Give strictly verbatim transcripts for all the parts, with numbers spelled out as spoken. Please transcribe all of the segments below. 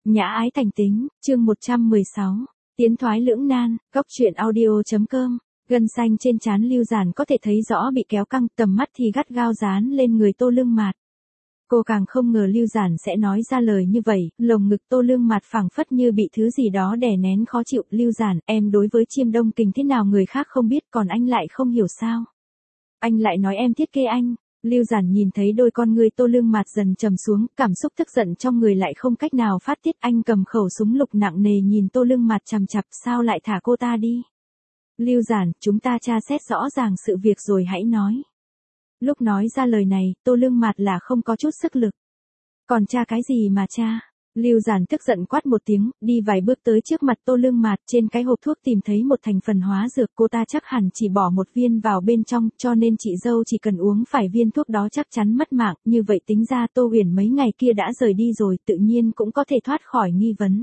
Nhã ái thành tính, chương một trăm mười sáu. Tiến thoái lưỡng nan, góc truyện audio.com. Gân xanh trên trán Lưu Giản có thể thấy rõ bị kéo căng, tầm mắt thì gắt gao dán lên người Tô Lương Mạt. Cô càng không ngờ Lưu Giản sẽ nói ra lời như vậy, lồng ngực Tô Lương Mạt phảng phất như bị thứ gì đó đè nén khó chịu. Lưu Giản, em đối với Chiêm Đông Kình thế nào người khác không biết, còn anh lại không hiểu sao? Anh lại nói em thiết kế anh. Lưu Giản nhìn thấy đôi con ngươi Tô Lương Mạt dần trầm xuống, cảm xúc tức giận trong người lại không cách nào phát tiết. Anh cầm khẩu súng lục nặng nề nhìn Tô Lương Mạt chằm chằm, sao lại thả cô ta đi? Lưu Giản, chúng ta tra xét rõ ràng sự việc rồi hãy nói. Lúc nói ra lời này, Tô Lương Mạt là không có chút sức lực. Còn tra cái gì mà tra? Lưu Giản tức giận quát một tiếng, đi vài bước tới trước mặt Tô Lương Mạt, trên cái hộp thuốc tìm thấy một thành phần hóa dược, cô ta chắc hẳn chỉ bỏ một viên vào bên trong, cho nên chị dâu chỉ cần uống phải viên thuốc đó chắc chắn mất mạng, như vậy tính ra Tô Huyền mấy ngày kia đã rời đi rồi, tự nhiên cũng có thể thoát khỏi nghi vấn.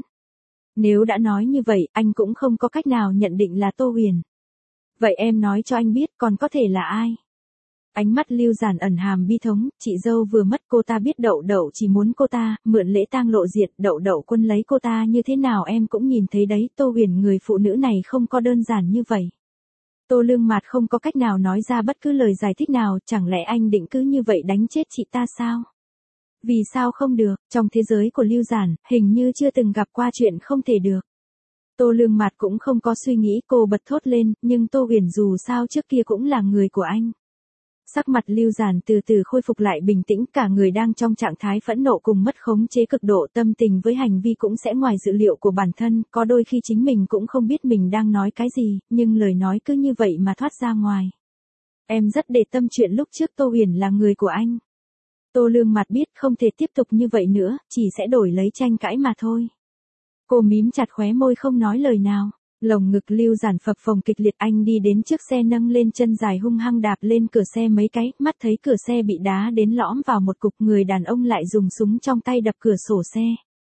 Nếu đã nói như vậy, anh cũng không có cách nào nhận định là Tô Huyền. Vậy em nói cho anh biết, còn có thể là ai? Ánh mắt Lưu Giản ẩn hàm bi thống, chị dâu vừa mất, cô ta biết Đậu Đậu chỉ muốn cô ta, mượn lễ tang lộ diện, Đậu Đậu quân lấy cô ta như thế nào em cũng nhìn thấy đấy, Tô Huyền người phụ nữ này không có đơn giản như vậy. Tô Lương Mạt không có cách nào nói ra bất cứ lời giải thích nào, chẳng lẽ anh định cứ như vậy đánh chết chị ta sao? Vì sao không được, trong thế giới của Lưu Giản, hình như chưa từng gặp qua chuyện không thể được. Tô Lương Mạt cũng không có suy nghĩ, cô bật thốt lên, nhưng Tô Huyền dù sao trước kia cũng là người của anh. Sắc mặt Lưu Giản từ từ khôi phục lại bình tĩnh, cả người đang trong trạng thái phẫn nộ cùng mất khống chế cực độ, tâm tình với hành vi cũng sẽ ngoài dự liệu của bản thân, có đôi khi chính mình cũng không biết mình đang nói cái gì, nhưng lời nói cứ như vậy mà thoát ra ngoài. Em rất để tâm chuyện lúc trước Tô Huyền là người của anh. Tô Lương Mạt biết không thể tiếp tục như vậy nữa, chỉ sẽ đổi lấy tranh cãi mà thôi. Cô mím chặt khóe môi không nói lời nào. Lồng ngực Lưu Giản phập phồng kịch liệt, anh đi đến trước xe nâng lên chân dài hung hăng đạp lên cửa xe mấy cái, mắt thấy cửa xe bị đá đến lõm vào một cục, người đàn ông lại dùng súng trong tay đập cửa sổ xe.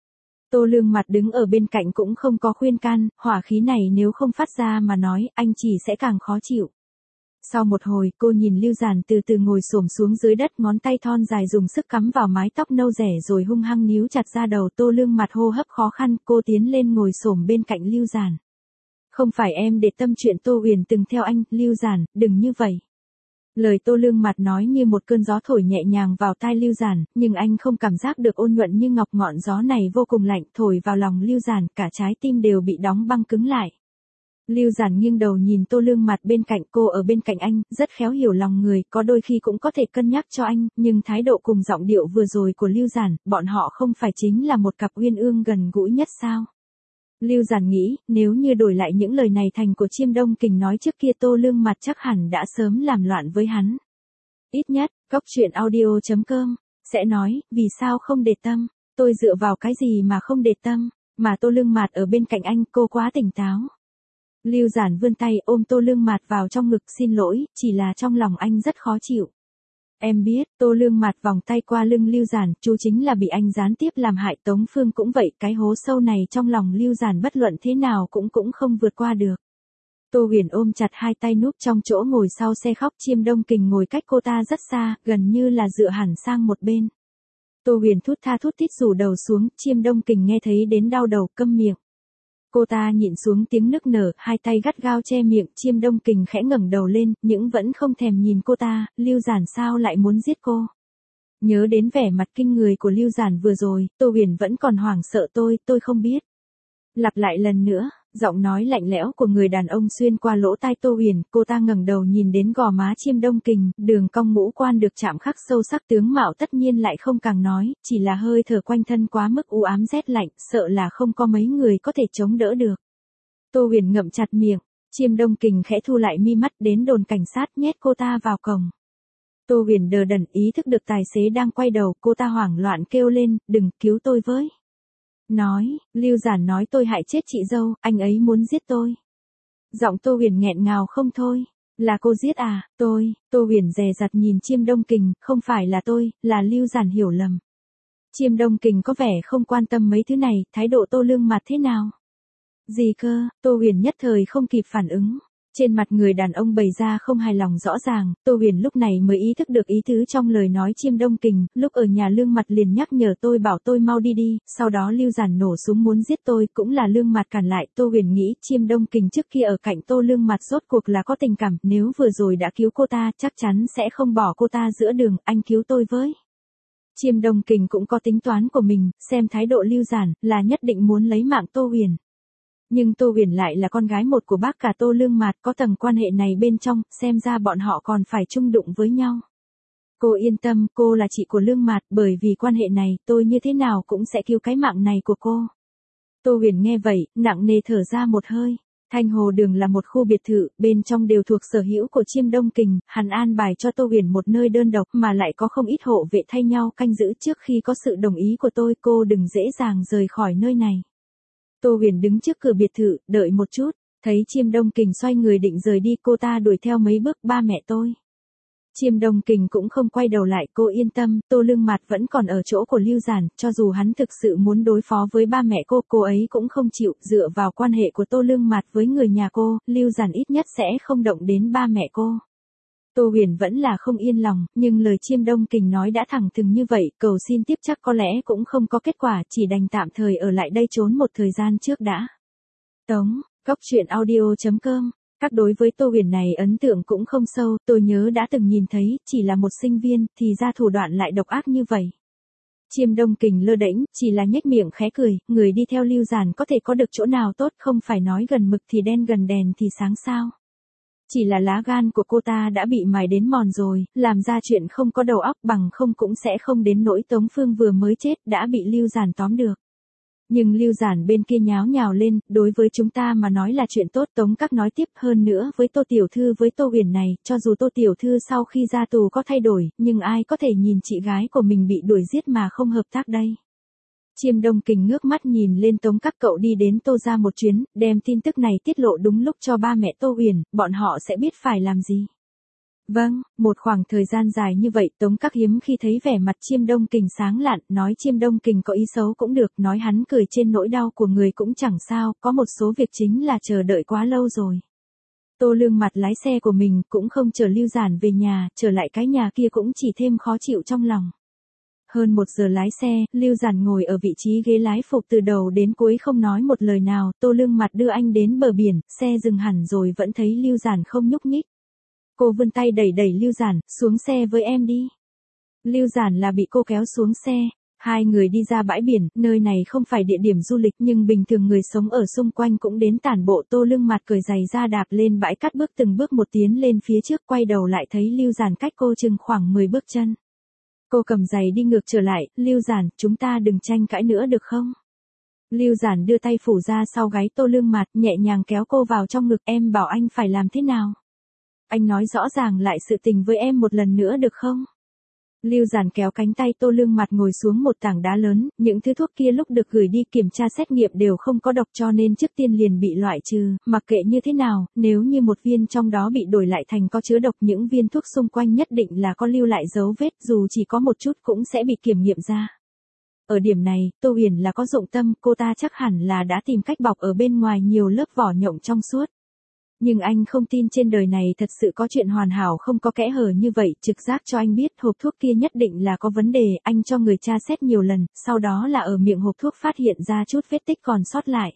Tô Lương Mạt đứng ở bên cạnh cũng không có khuyên can, hỏa khí này nếu không phát ra mà nói, anh chỉ sẽ càng khó chịu. Sau một hồi, cô nhìn Lưu Giản từ từ ngồi xổm xuống dưới đất, ngón tay thon dài dùng sức cắm vào mái tóc nâu rẻ rồi hung hăng níu chặt ra đầu. Tô Lương Mạt hô hấp khó khăn, cô tiến lên ngồi xổm bên cạnh Lưu Giản. Không phải em để tâm chuyện Tô Huyền từng theo anh, Lưu Giản, đừng như vậy. Lời Tô Lương Mạt nói như một cơn gió thổi nhẹ nhàng vào tai Lưu Giản, nhưng anh không cảm giác được ôn nhuận như ngọc, ngọn gió này vô cùng lạnh, thổi vào lòng Lưu Giản, cả trái tim đều bị đóng băng cứng lại. Lưu Giản nghiêng đầu nhìn Tô Lương Mạt bên cạnh, cô ở bên cạnh anh, rất khéo hiểu lòng người, có đôi khi cũng có thể cân nhắc cho anh, nhưng thái độ cùng giọng điệu vừa rồi của Lưu Giản, bọn họ không phải chính là một cặp uyên ương gần gũi nhất sao? Lưu Giản nghĩ, nếu như đổi lại những lời này thành của Chiêm Đông Kình nói trước kia, Tô Lương Mạt chắc hẳn đã sớm làm loạn với hắn. Ít nhất, góc truyện audio.com sẽ nói, vì sao không để tâm, tôi dựa vào cái gì mà không để tâm, mà Tô Lương Mạt ở bên cạnh anh, cô quá tỉnh táo. Lưu Giản vươn tay ôm Tô Lương Mạt vào trong ngực, xin lỗi, chỉ là trong lòng anh rất khó chịu. Em biết, Tô Lương Mạt vòng tay qua lưng Lưu Giản, chú chính là bị anh gián tiếp làm hại, Tống Phương cũng vậy, cái hố sâu này trong lòng Lưu Giản bất luận thế nào cũng cũng không vượt qua được. Tô Huyền ôm chặt hai tay núp trong chỗ ngồi sau xe khóc, Chiêm Đông Kình ngồi cách cô ta rất xa, gần như là dựa hẳn sang một bên. Tô Huyền thút tha thút thít rủ đầu xuống, Chiêm Đông Kình nghe thấy đến đau đầu, câm miệng. Cô ta nhịn xuống tiếng nức nở, hai tay gắt gao che miệng, Chiêm Đông Kình khẽ ngẩng đầu lên, nhưng vẫn không thèm nhìn cô ta, Lưu Giản sao lại muốn giết cô? Nhớ đến vẻ mặt kinh người của Lưu Giản vừa rồi, Tô Huyền vẫn còn hoảng sợ, tôi, tôi không biết. Lặp lại lần nữa, giọng nói lạnh lẽo của người đàn ông xuyên qua lỗ tai Tô Huyền, cô ta ngẩng đầu nhìn đến gò má Chiêm Đông Kình, đường cong ngũ quan được chạm khắc sâu sắc, tướng mạo tất nhiên lại không càng nói, chỉ là hơi thở quanh thân quá mức u ám rét lạnh, sợ là không có mấy người có thể chống đỡ được. Tô Huyền ngậm chặt miệng, Chiêm Đông Kình khẽ thu lại mi mắt, đến đồn cảnh sát, nhét cô ta vào cổng. Tô Huyền đờ đẫn ý thức được tài xế đang quay đầu, cô ta hoảng loạn kêu lên, đừng, cứu tôi với. Nói, Lưu Giản nói tôi hại chết chị dâu, anh ấy muốn giết tôi. Giọng Tô Huyền nghẹn ngào không thôi, là cô giết à, tôi, Tô Huyền dè dặt nhìn Chiêm Đông Kình, không phải là tôi, là Lưu Giản hiểu lầm. Chiêm Đông Kình có vẻ không quan tâm mấy thứ này, thái độ Tô Lương Mạt thế nào? Gì cơ, Tô Huyền nhất thời không kịp phản ứng. Trên mặt người đàn ông bày ra không hài lòng rõ ràng, Tô Huyền lúc này mới ý thức được ý tứ trong lời nói Chiêm Đông Kình, lúc ở nhà Lương Mặt liền nhắc nhở tôi bảo tôi mau đi đi, sau đó Lưu Giản nổ súng muốn giết tôi, cũng là Lương Mặt cản lại. Tô Huyền nghĩ Chiêm Đông Kình trước kia ở cạnh Tô Lương Mặt rốt cuộc là có tình cảm, nếu vừa rồi đã cứu cô ta, chắc chắn sẽ không bỏ cô ta giữa đường, anh cứu tôi với. Chiêm Đông Kình cũng có tính toán của mình, xem thái độ Lưu Giản, là nhất định muốn lấy mạng Tô Huyền. Nhưng Tô Huyền lại là con gái một của bác cả Tô Lương Mạt, có tầng quan hệ này bên trong, xem ra bọn họ còn phải chung đụng với nhau. Cô yên tâm, cô là chị của Lương Mạt, bởi vì quan hệ này, tôi như thế nào cũng sẽ cứu cái mạng này của cô. Tô Huyền nghe vậy, nặng nề thở ra một hơi. Thanh Hồ Đường là một khu biệt thự, bên trong đều thuộc sở hữu của Chiêm Đông Kình, hắn an bài cho Tô Huyền một nơi đơn độc mà lại có không ít hộ vệ thay nhau canh giữ, trước khi có sự đồng ý của tôi, cô đừng dễ dàng rời khỏi nơi này. Tô Huyền đứng trước cửa biệt thự, đợi một chút, thấy Chiêm Đông Kình xoay người định rời đi, cô ta đuổi theo mấy bước, ba mẹ tôi. Chiêm Đông Kình cũng không quay đầu lại, cô yên tâm, Tô Lương Mạt vẫn còn ở chỗ của Lưu Giản, cho dù hắn thực sự muốn đối phó với ba mẹ cô, cô ấy cũng không chịu, dựa vào quan hệ của Tô Lương Mạt với người nhà cô, Lưu Giản ít nhất sẽ không động đến ba mẹ cô. Tô Huyền vẫn là không yên lòng, nhưng lời Chiêm Đông Kình nói đã thẳng thừng như vậy, cầu xin tiếp chắc có lẽ cũng không có kết quả, chỉ đành tạm thời ở lại đây trốn một thời gian trước đã. Tống, Cốc Truyện Audio chấm com. Các đối với Tô Huyền này ấn tượng cũng không sâu, tôi nhớ đã từng nhìn thấy, chỉ là một sinh viên, thì ra thủ đoạn lại độc ác như vậy. Chiêm Đông Kình lơ đễnh, chỉ là nhếch miệng khẽ cười, người đi theo Lưu Giản có thể có được chỗ nào tốt, không phải nói gần mực thì đen gần đèn thì sáng sao. Chỉ là lá gan của cô ta đã bị mài đến mòn rồi, làm ra chuyện không có đầu óc, bằng không cũng sẽ không đến nỗi Tống Phương vừa mới chết đã bị Lưu Giản tóm được. Nhưng Lưu Giản bên kia nháo nhào lên, đối với chúng ta mà nói là chuyện tốt. Tống Các nói tiếp, hơn nữa với Tô Tiểu Thư với Tô Huyền này, cho dù Tô Tiểu Thư sau khi ra tù có thay đổi, nhưng ai có thể nhìn chị gái của mình bị đuổi giết mà không hợp tác đây. Chiêm Đông Kình ngước mắt nhìn lên Tống Các, cậu đi đến Tô ra một chuyến, đem tin tức này tiết lộ đúng lúc cho ba mẹ Tô Huyền, bọn họ sẽ biết phải làm gì. Vâng, một khoảng thời gian dài như vậy, Tống Các hiếm khi thấy vẻ mặt Chiêm Đông Kình sáng lạn, nói Chiêm Đông Kình có ý xấu cũng được, nói hắn cười trên nỗi đau của người cũng chẳng sao, có một số việc chính là chờ đợi quá lâu rồi. Tô Lương Mặt lái xe của mình cũng không chở Lưu Giản về nhà, trở lại cái nhà kia cũng chỉ thêm khó chịu trong lòng. Hơn một giờ lái xe, Lưu Giản ngồi ở vị trí ghế lái phụ từ đầu đến cuối không nói một lời nào, Tô Lương Mặt đưa anh đến bờ biển, xe dừng hẳn rồi vẫn thấy Lưu Giản không nhúc nhích. Cô vươn tay đẩy đẩy Lưu Giản, xuống xe với em đi. Lưu Giản là bị cô kéo xuống xe, hai người đi ra bãi biển, nơi này không phải địa điểm du lịch nhưng bình thường người sống ở xung quanh cũng đến tản bộ. Tô Lương Mặt cởi giày ra đạp lên bãi cát, bước từng bước một tiến lên phía trước, quay đầu lại thấy Lưu Giản cách cô chừng khoảng mười bước chân. Cô cầm giày đi ngược trở lại, Lưu Giản, chúng ta đừng tranh cãi nữa được không? Lưu Giản đưa tay phủ ra sau gáy Tô Lương Mặt, nhẹ nhàng kéo cô vào trong ngực, em bảo anh phải làm thế nào? Anh nói rõ ràng lại sự tình với em một lần nữa được không? Lưu Giản kéo cánh tay Tô Lương Mặt ngồi xuống một tảng đá lớn, những thứ thuốc kia lúc được gửi đi kiểm tra xét nghiệm đều không có độc cho nên trước tiên liền bị loại trừ, mặc kệ như thế nào, nếu như một viên trong đó bị đổi lại thành có chứa độc, những viên thuốc xung quanh nhất định là có lưu lại dấu vết, dù chỉ có một chút cũng sẽ bị kiểm nghiệm ra. Ở điểm này, Tô Huyền là có dụng tâm, cô ta chắc hẳn là đã tìm cách bọc ở bên ngoài nhiều lớp vỏ nhộng trong suốt. Nhưng anh không tin trên đời này thật sự có chuyện hoàn hảo không có kẽ hở như vậy, trực giác cho anh biết hộp thuốc kia nhất định là có vấn đề, anh cho người tra xét nhiều lần, sau đó là ở miệng hộp thuốc phát hiện ra chút vết tích còn sót lại.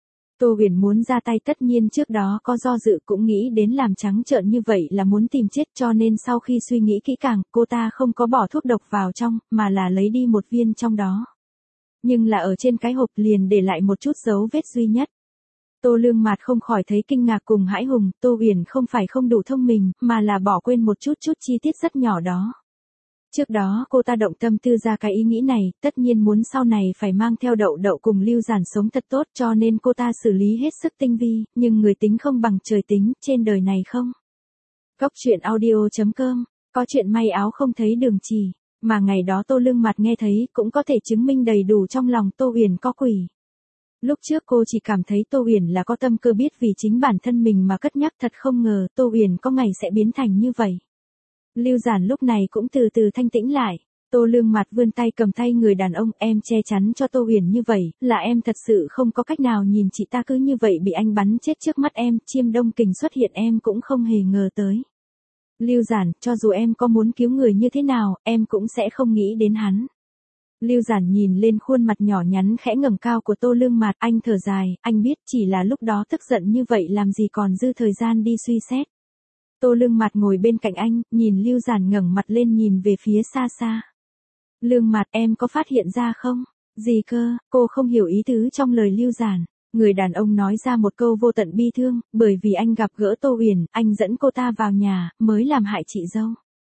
Tô Huyền muốn ra tay, tất nhiên trước đó có do dự, cũng nghĩ đến làm trắng trợn như vậy là muốn tìm chết, cho nên sau khi suy nghĩ kỹ càng, cô ta không có bỏ thuốc độc vào trong, mà là lấy đi một viên trong đó. Nhưng là ở trên cái hộp liền để lại một chút dấu vết duy nhất. Tô Lương Mạt không khỏi thấy kinh ngạc cùng hãi hùng, Tô Huyền không phải không đủ thông minh, mà là bỏ quên một chút chút chi tiết rất nhỏ đó. Trước đó cô ta động tâm tư ra cái ý nghĩ này, tất nhiên muốn sau này phải mang theo Đậu Đậu cùng Lưu Giản sống thật tốt, cho nên cô ta xử lý hết sức tinh vi, nhưng người tính không bằng trời tính, trên đời này không. Cốc Truyện Audio chấm com, có chuyện may áo không thấy đường chỉ, mà ngày đó Tô Lương Mạt nghe thấy cũng có thể chứng minh đầy đủ trong lòng Tô Huyền có quỷ. Lúc trước cô chỉ cảm thấy Tô Huyền là có tâm cơ, biết vì chính bản thân mình mà cất nhắc, thật không ngờ Tô Huyền có ngày sẽ biến thành như vậy. Lưu Giản lúc này cũng từ từ thanh tĩnh lại. Tô Lương Mạt vươn tay cầm tay người đàn ông, em che chắn cho Tô Huyền như vậy, là em thật sự không có cách nào nhìn chị ta cứ như vậy bị anh bắn chết trước mắt em, Chiêm Đông Kình xuất hiện em cũng không hề ngờ tới. Lưu Giản, cho dù em có muốn cứu người như thế nào, em cũng sẽ không nghĩ đến hắn. Lưu Giản nhìn lên khuôn mặt nhỏ nhắn khẽ ngẩng cao của Tô Lương Mạt, anh thở dài, anh biết chỉ là lúc đó tức giận như vậy làm gì còn dư thời gian đi suy xét. Tô Lương Mạt ngồi bên cạnh anh, nhìn Lưu Giản ngẩng mặt lên nhìn về phía xa xa. Lương Mạt, em có phát hiện ra không? Gì cơ? Cô không hiểu ý tứ trong lời Lưu Giản. Người đàn ông nói ra một câu vô tận bi thương, bởi vì anh gặp gỡ Tô Huyền, anh dẫn cô ta vào nhà, mới làm hại chị dâu.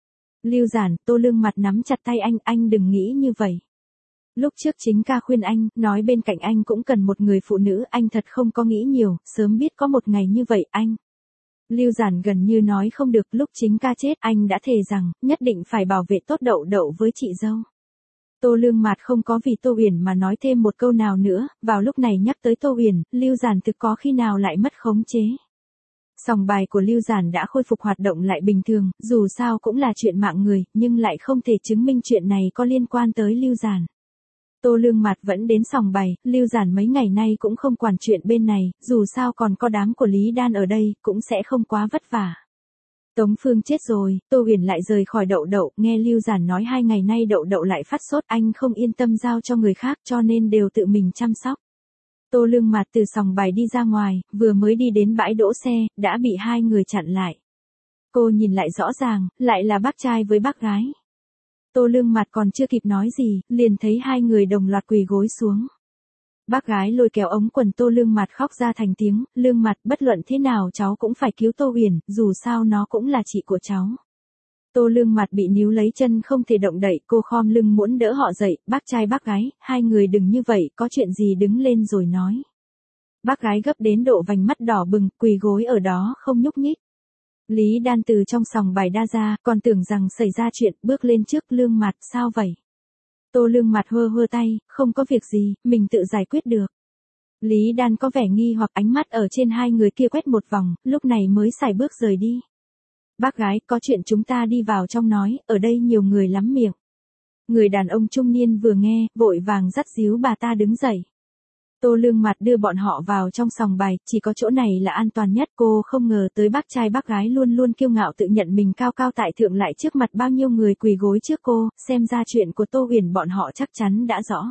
Lưu Giản, Tô Lương Mạt nắm chặt tay anh, anh đừng nghĩ như vậy. Lúc trước chính ca khuyên anh, nói bên cạnh anh cũng cần một người phụ nữ, anh thật không có nghĩ nhiều, sớm biết có một ngày như vậy anh. Lưu Giản gần như nói không được, lúc chính ca chết, anh đã thề rằng, nhất định phải bảo vệ tốt Đậu Đậu với chị dâu. Tô Lương Mạt không có vì Tô Huyền mà nói thêm một câu nào nữa, vào lúc này nhắc tới Tô Huyền, Lưu Giản thực có khi nào lại mất khống chế. Sòng bài của Lưu Giản đã khôi phục hoạt động lại bình thường, dù sao cũng là chuyện mạng người, nhưng lại không thể chứng minh chuyện này có liên quan tới Lưu Giản. Tô Lương Mạt vẫn đến sòng bài, Lưu Giản mấy ngày nay cũng không quản chuyện bên này, dù sao còn có đám của Lý Đan ở đây, cũng sẽ không quá vất vả. Tống Phương chết rồi, Tô Huyền lại rời khỏi Đậu Đậu, nghe Lưu Giản nói hai ngày nay Đậu Đậu lại phát sốt, anh không yên tâm giao cho người khác cho nên đều tự mình chăm sóc. Tô Lương Mạt từ sòng bài đi ra ngoài, vừa mới đi đến bãi đỗ xe, đã bị hai người chặn lại. Cô nhìn lại rõ ràng, lại là bác trai với bác gái. Tô Lương Mạt còn chưa kịp nói gì, liền thấy hai người đồng loạt quỳ gối xuống. Bác gái lôi kéo ống quần Tô Lương Mạt khóc ra thành tiếng, Lương Mạt, bất luận thế nào cháu cũng phải cứu Tô Huyền, dù sao nó cũng là chị của cháu. Tô Lương Mạt bị níu lấy chân không thể động đậy, cô khom lưng muốn đỡ họ dậy, bác trai bác gái, hai người đừng như vậy, có chuyện gì đứng lên rồi nói. Bác gái gấp đến độ vành mắt đỏ bừng, quỳ gối ở đó không nhúc nhích. Lý Đan từ trong sòng bài đa ra, còn tưởng rằng xảy ra chuyện, bước lên trước, Lương Mạt, sao vậy? Tô Lương Mạt hơ hơ tay, không có việc gì, mình tự giải quyết được. Lý Đan có vẻ nghi hoặc ánh mắt ở trên hai người kia quét một vòng, lúc này mới xài bước rời đi. Bác gái, có chuyện chúng ta đi vào trong nói, ở đây nhiều người lắm miệng. Người đàn ông trung niên vừa nghe, vội vàng dắt díu bà ta đứng dậy. Tô Lương Mạt đưa bọn họ vào trong sòng bài, chỉ có chỗ này là an toàn nhất, cô không ngờ tới bác trai bác gái luôn luôn kiêu ngạo tự nhận mình cao cao tại thượng lại trước mặt bao nhiêu người quỳ gối trước cô, xem ra chuyện của Tô Huyền bọn họ chắc chắn đã rõ.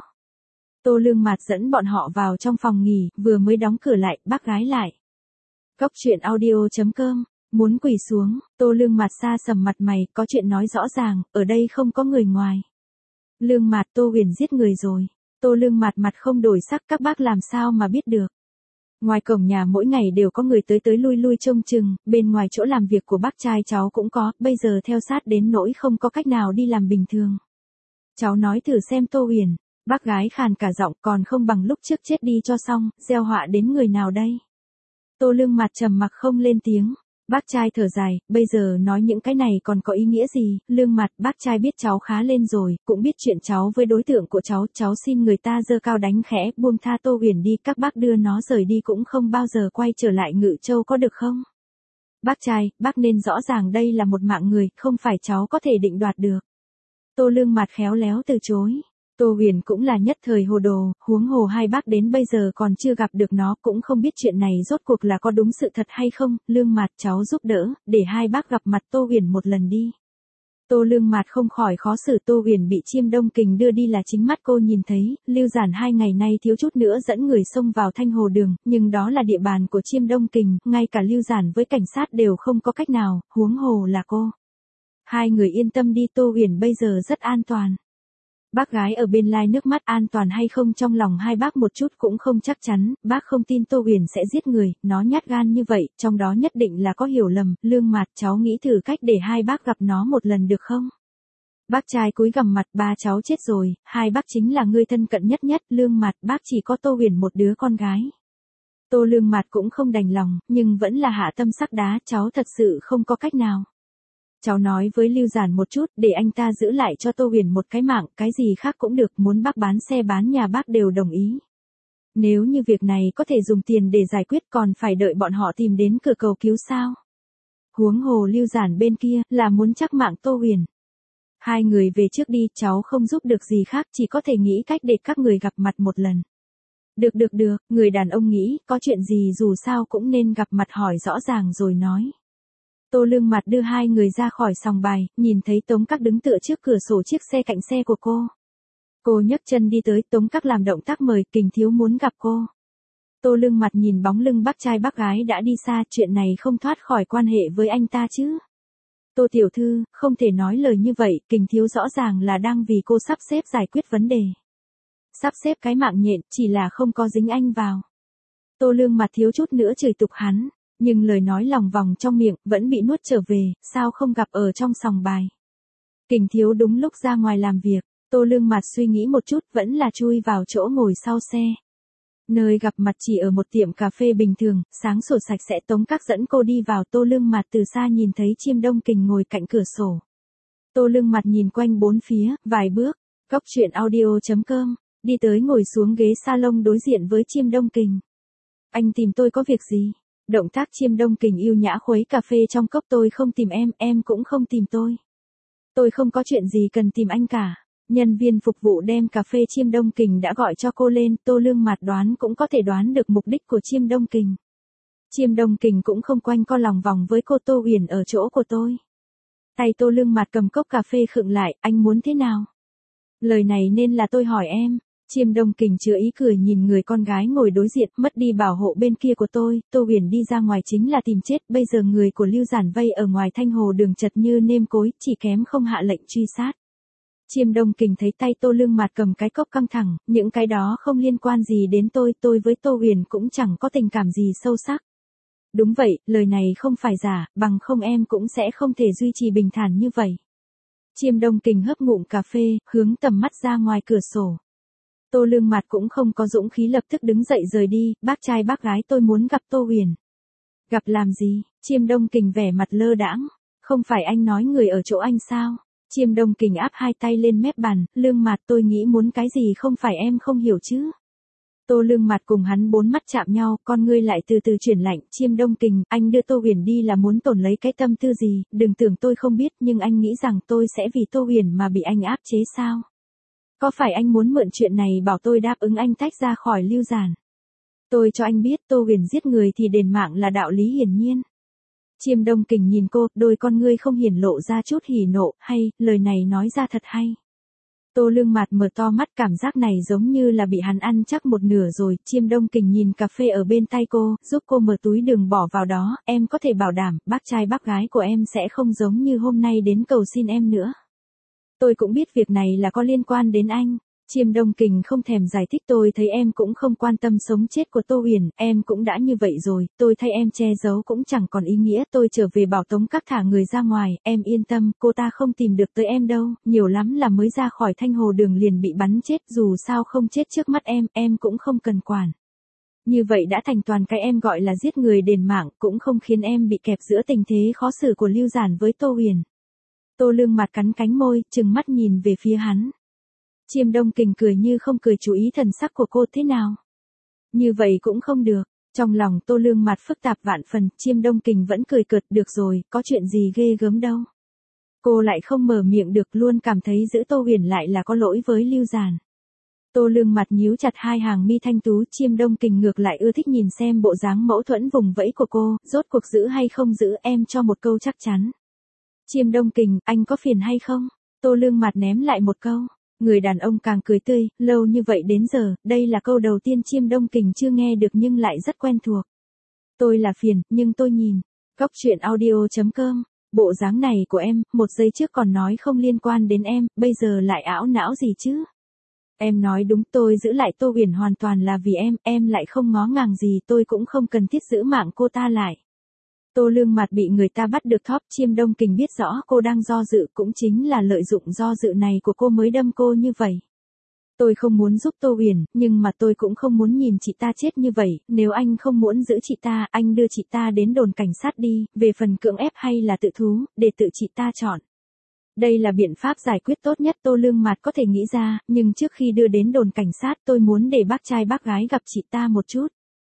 Tô Lương Mạt dẫn bọn họ vào trong phòng nghỉ, vừa mới đóng cửa lại, bác gái lại. Cốc truyện audio chấm com, muốn quỳ xuống, Tô Lương Mạt xa sầm mặt mày, có chuyện nói rõ ràng, ở đây không có người ngoài. Lương Mạt, Tô Huyền giết người rồi. Tô Lương Mạt mặt không đổi sắc, các bác làm sao mà biết được. Ngoài cổng nhà mỗi ngày đều có người tới tới lui lui trông chừng, bên ngoài chỗ làm việc của bác trai cháu cũng có, bây giờ theo sát đến nỗi không có cách nào đi làm bình thường. Cháu nói thử xem Tô Huyền, bác gái khàn cả giọng, còn không bằng lúc trước chết đi cho xong, gieo họa đến người nào đây. Tô Lương Mạt trầm mặc không lên tiếng. Bác trai thở dài, bây giờ nói những cái này còn có ý nghĩa gì, Lương Mạt, bác trai biết cháu khá lên rồi, cũng biết chuyện cháu với đối tượng của cháu, cháu xin người ta giơ cao đánh khẽ, buông tha Tô Huyền đi, các bác đưa nó rời đi cũng không bao giờ quay trở lại Ngự Châu có được không? Bác trai, bác nên rõ ràng đây là một mạng người, không phải cháu có thể định đoạt được. Tô Lương Mạt khéo léo từ chối. Tô Huyền cũng là nhất thời hồ đồ, huống hồ hai bác đến bây giờ còn chưa gặp được nó, cũng không biết chuyện này rốt cuộc là có đúng sự thật hay không. Lương Mạt, cháu giúp đỡ, để hai bác gặp mặt Tô Huyền một lần đi. Tô Lương Mạt không khỏi khó xử, Tô Huyền bị Chiêm Đông Kình đưa đi là chính mắt cô nhìn thấy, Lưu Giản hai ngày nay thiếu chút nữa dẫn người xông vào Thanh Hồ Đường, nhưng đó là địa bàn của Chiêm Đông Kình, ngay cả Lưu Giản với cảnh sát đều không có cách nào, huống hồ là cô. Hai người yên tâm đi, Tô Huyền bây giờ rất an toàn. Bác gái ở bên lai nước mắt, an toàn hay không trong lòng hai bác một chút cũng không chắc chắn, bác không tin Tô Huyền sẽ giết người, nó nhát gan như vậy, trong đó nhất định là có hiểu lầm. Lương Mạt, cháu nghĩ thử cách để hai bác gặp nó một lần được không? Bác trai cúi gằm mặt, ba cháu chết rồi, hai bác chính là người thân cận nhất nhất. Lương Mạt, bác chỉ có Tô Huyền một đứa con gái. Tô Lương Mạt cũng không đành lòng, nhưng vẫn là hạ tâm sắc đá, cháu thật sự không có cách nào. Cháu nói với Lưu Giản một chút, để anh ta giữ lại cho Tô Huyền một cái mạng, cái gì khác cũng được, muốn bác bán xe bán nhà bác đều đồng ý. Nếu như việc này có thể dùng tiền để giải quyết còn phải đợi bọn họ tìm đến cửa cầu cứu sao? Huống hồ Lưu Giản bên kia, là muốn chắc mạng Tô Huyền. Hai người về trước đi, cháu không giúp được gì khác, chỉ có thể nghĩ cách để các người gặp mặt một lần. Được được được, người đàn ông nghĩ, có chuyện gì dù sao cũng nên gặp mặt hỏi rõ ràng rồi nói. Tô Lương Mặt đưa hai người ra khỏi sòng bài, nhìn thấy Tống Các đứng tựa trước cửa sổ chiếc xe cạnh xe của cô. Cô nhấc chân đi tới, Tống Các làm động tác mời, Kình thiếu muốn gặp cô. Tô Lương Mặt nhìn bóng lưng bác trai bác gái đã đi xa, chuyện này không thoát khỏi quan hệ với anh ta chứ. Tô tiểu thư, không thể nói lời như vậy, Kình thiếu rõ ràng là đang vì cô sắp xếp giải quyết vấn đề. Sắp xếp cái mạng nhện, chỉ là không có dính anh vào. Tô Lương Mặt thiếu chút nữa chửi tục hắn, nhưng lời nói lòng vòng trong miệng, vẫn bị nuốt trở về, sao không gặp ở trong sòng bài. Kình thiếu đúng lúc ra ngoài làm việc, Tô Lương Mặt suy nghĩ một chút, vẫn là chui vào chỗ ngồi sau xe. Nơi gặp mặt chỉ ở một tiệm cà phê bình thường, sáng sủa sạch sẽ. Tống Các dẫn cô đi vào, Tô Lương Mặt từ xa nhìn thấy Chiêm Đông Kình ngồi cạnh cửa sổ. Tô Lương Mặt nhìn quanh bốn phía, vài bước, Cóc truyện audio chấm com, đi tới ngồi xuống ghế salon đối diện với Chiêm Đông Kình. Anh tìm tôi có việc gì? Động tác Chiêm Đông Kình yêu nhã khuấy cà phê trong cốc. Tôi không tìm em, em cũng không tìm tôi. Tôi không có chuyện gì cần tìm anh cả. Nhân viên phục vụ đem cà phê Chiêm Đông Kình đã gọi cho cô lên, Tô Lương Mặt đoán cũng có thể đoán được mục đích của Chiêm Đông Kình. Chiêm Đông Kình cũng không quanh co lòng vòng với cô. Tô Huyền ở chỗ của tôi. Tay Tô Lương Mặt cầm cốc cà phê khựng lại, anh muốn thế nào? Lời này nên là tôi hỏi em. Chiêm Đông Kình chứa ý cười nhìn người con gái ngồi đối diện, mất đi bảo hộ bên kia của tôi, Tô Huyền đi ra ngoài chính là tìm chết, bây giờ người của Lưu Giản vây ở ngoài Thanh Hồ đường chật như nêm cối, chỉ kém không hạ lệnh truy sát. Chiêm Đông Kình thấy tay Tô Lương Mặt cầm cái cốc căng thẳng, những cái đó không liên quan gì đến tôi, tôi với Tô Huyền cũng chẳng có tình cảm gì sâu sắc. Đúng vậy, lời này không phải giả, bằng không em cũng sẽ không thể duy trì bình thản như vậy. Chiêm Đông Kình hớp ngụm cà phê, hướng tầm mắt ra ngoài cửa sổ. Tô Lương Mặt cũng không có dũng khí lập tức đứng dậy rời đi, bác trai bác gái tôi muốn gặp Tô Huyền. Gặp làm gì? Chiêm Đông Kình vẻ mặt lơ đãng. Không phải anh nói người ở chỗ anh sao? Chiêm Đông Kình áp hai tay lên mép bàn, Lương Mặt tôi nghĩ muốn cái gì không phải em không hiểu chứ. Tô Lương Mặt cùng hắn bốn mắt chạm nhau, con ngươi lại từ từ chuyển lạnh. Chiêm Đông Kình, anh đưa Tô Huyền đi là muốn tổn lấy cái tâm tư gì, đừng tưởng tôi không biết, nhưng anh nghĩ rằng tôi sẽ vì Tô Huyền mà bị anh áp chế sao? Có phải anh muốn mượn chuyện này bảo tôi đáp ứng anh tách ra khỏi Lưu Giản? Tôi cho anh biết Tô Huyền giết người thì đền mạng là đạo lý hiển nhiên. Chiêm Đông Kình nhìn cô, đôi con ngươi không hiển lộ ra chút hỉ nộ, hay, lời này nói ra thật hay. Tô Lương Mặt mở to mắt, cảm giác này giống như là bị hắn ăn chắc một nửa rồi. Chiêm Đông Kình nhìn cà phê ở bên tay cô, giúp cô mở túi đường bỏ vào đó, em có thể bảo đảm, bác trai bác gái của em sẽ không giống như hôm nay đến cầu xin em nữa. Tôi cũng biết việc này là có liên quan đến anh. Chiêm Đông Kình không thèm giải thích, tôi thấy em cũng không quan tâm sống chết của Tô Huyền, em cũng đã như vậy rồi, tôi thay em che giấu cũng chẳng còn ý nghĩa, tôi trở về bảo Tống Các thả người ra ngoài, em yên tâm, cô ta không tìm được tới em đâu, nhiều lắm là mới ra khỏi Thanh Hồ đường liền bị bắn chết, dù sao không chết trước mắt em, em cũng không cần quản. Như vậy đã thành toàn cái em gọi là giết người đền mạng, cũng không khiến em bị kẹp giữa tình thế khó xử của Lưu Giản với Tô Huyền. Tô Lương Mặt cắn cánh môi, trừng mắt nhìn về phía hắn. Chiêm Đông Kình cười như không cười, chú ý thần sắc của cô thế nào. Như vậy cũng không được. Trong lòng Tô Lương Mặt phức tạp vạn phần, Chiêm Đông Kình vẫn cười cợt, được rồi, có chuyện gì ghê gớm đâu. Cô lại không mở miệng được, luôn cảm thấy giữ Tô Huyền lại là có lỗi với Lưu Giản. Tô Lương Mặt nhíu chặt hai hàng mi thanh tú, Chiêm Đông Kình ngược lại ưa thích nhìn xem bộ dáng mẫu thuẫn vùng vẫy của cô, rốt cuộc giữ hay không giữ, em cho một câu chắc chắn. Chiêm Đông Kình, anh có phiền hay không? Tô Lương Mặt ném lại một câu. Người đàn ông càng cười tươi, lâu như vậy đến giờ, đây là câu đầu tiên Chiêm Đông Kình chưa nghe được nhưng lại rất quen thuộc. Tôi là phiền, nhưng tôi nhìn. Cóc truyện audio chấm com, bộ dáng này của em, một giây trước còn nói không liên quan đến em, bây giờ lại ảo não gì chứ? Em nói đúng, tôi giữ lại Tô Huyền hoàn toàn là vì em, em lại không ngó ngàng gì, tôi cũng không cần thiết giữ mạng cô ta lại. Tô Lương Mặt bị người ta bắt được thóp, Chiêm Đông Kình biết rõ cô đang do dự, cũng chính là lợi dụng do dự này của cô mới đâm cô như vậy. Tôi không muốn giúp Tô Huyền, nhưng mà tôi cũng không muốn nhìn chị ta chết như vậy, nếu anh không muốn giữ chị ta, anh đưa chị ta đến đồn cảnh sát đi, về phần cưỡng ép hay là tự thú, để tự chị ta chọn. Đây là biện pháp giải quyết tốt nhất Tô Lương Mặt có thể nghĩ ra, nhưng trước khi đưa đến đồn cảnh sát tôi muốn để bác trai bác gái gặp chị ta một chút.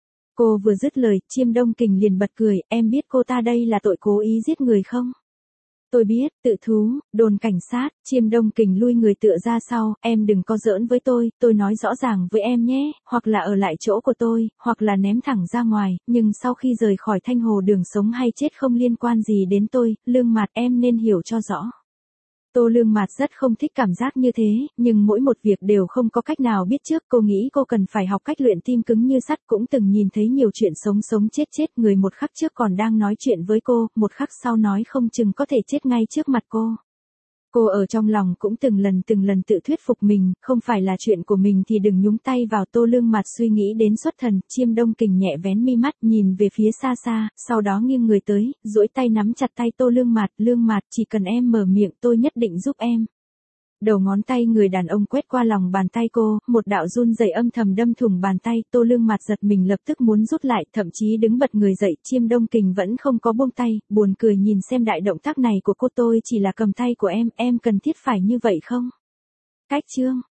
Cô vừa dứt lời, Chiêm Đông Kình liền bật cười, em biết cô ta đây là tội cố ý giết người không? Tôi biết, tự thú, đồn cảnh sát, Chiêm Đông Kình lui người tựa ra sau, em đừng có giỡn với tôi, tôi nói rõ ràng với em nhé, hoặc là ở lại chỗ của tôi, hoặc là ném thẳng ra ngoài, nhưng sau khi rời khỏi Thanh Hồ đường sống hay chết không liên quan gì đến tôi, Lương Mạt em nên hiểu cho rõ. Tô Lương Mạt rất không thích cảm giác như thế, nhưng mỗi một việc đều không có cách nào biết trước, cô nghĩ cô cần phải học cách luyện tim cứng như sắt, cũng từng nhìn thấy nhiều chuyện sống sống chết chết, người một khắc trước còn đang nói chuyện với cô, một khắc sau nói không chừng có thể chết ngay trước mặt cô. Cô ở trong lòng cũng từng lần từng lần tự thuyết phục mình, không phải là chuyện của mình thì đừng nhúng tay vào. Tô Lương Mạt suy nghĩ đến xuất thần, Chiêm Đông Kình nhẹ vén mi mắt nhìn về phía xa xa, sau đó nghiêng người tới, duỗi tay nắm chặt tay Tô Lương Mạt, Lương Mạt chỉ cần em mở miệng tôi nhất định giúp em. Đầu ngón tay người đàn ông quét qua lòng bàn tay cô, một đạo run rẩy âm thầm đâm thủng bàn tay, Tô Lương Mạt giật mình lập tức muốn rút lại, thậm chí đứng bật người dậy, Chiêm Đông Kình vẫn không có buông tay, buồn cười nhìn xem đại động tác này của cô, tôi chỉ là cầm tay của em, em cần thiết phải như vậy không? Cách chương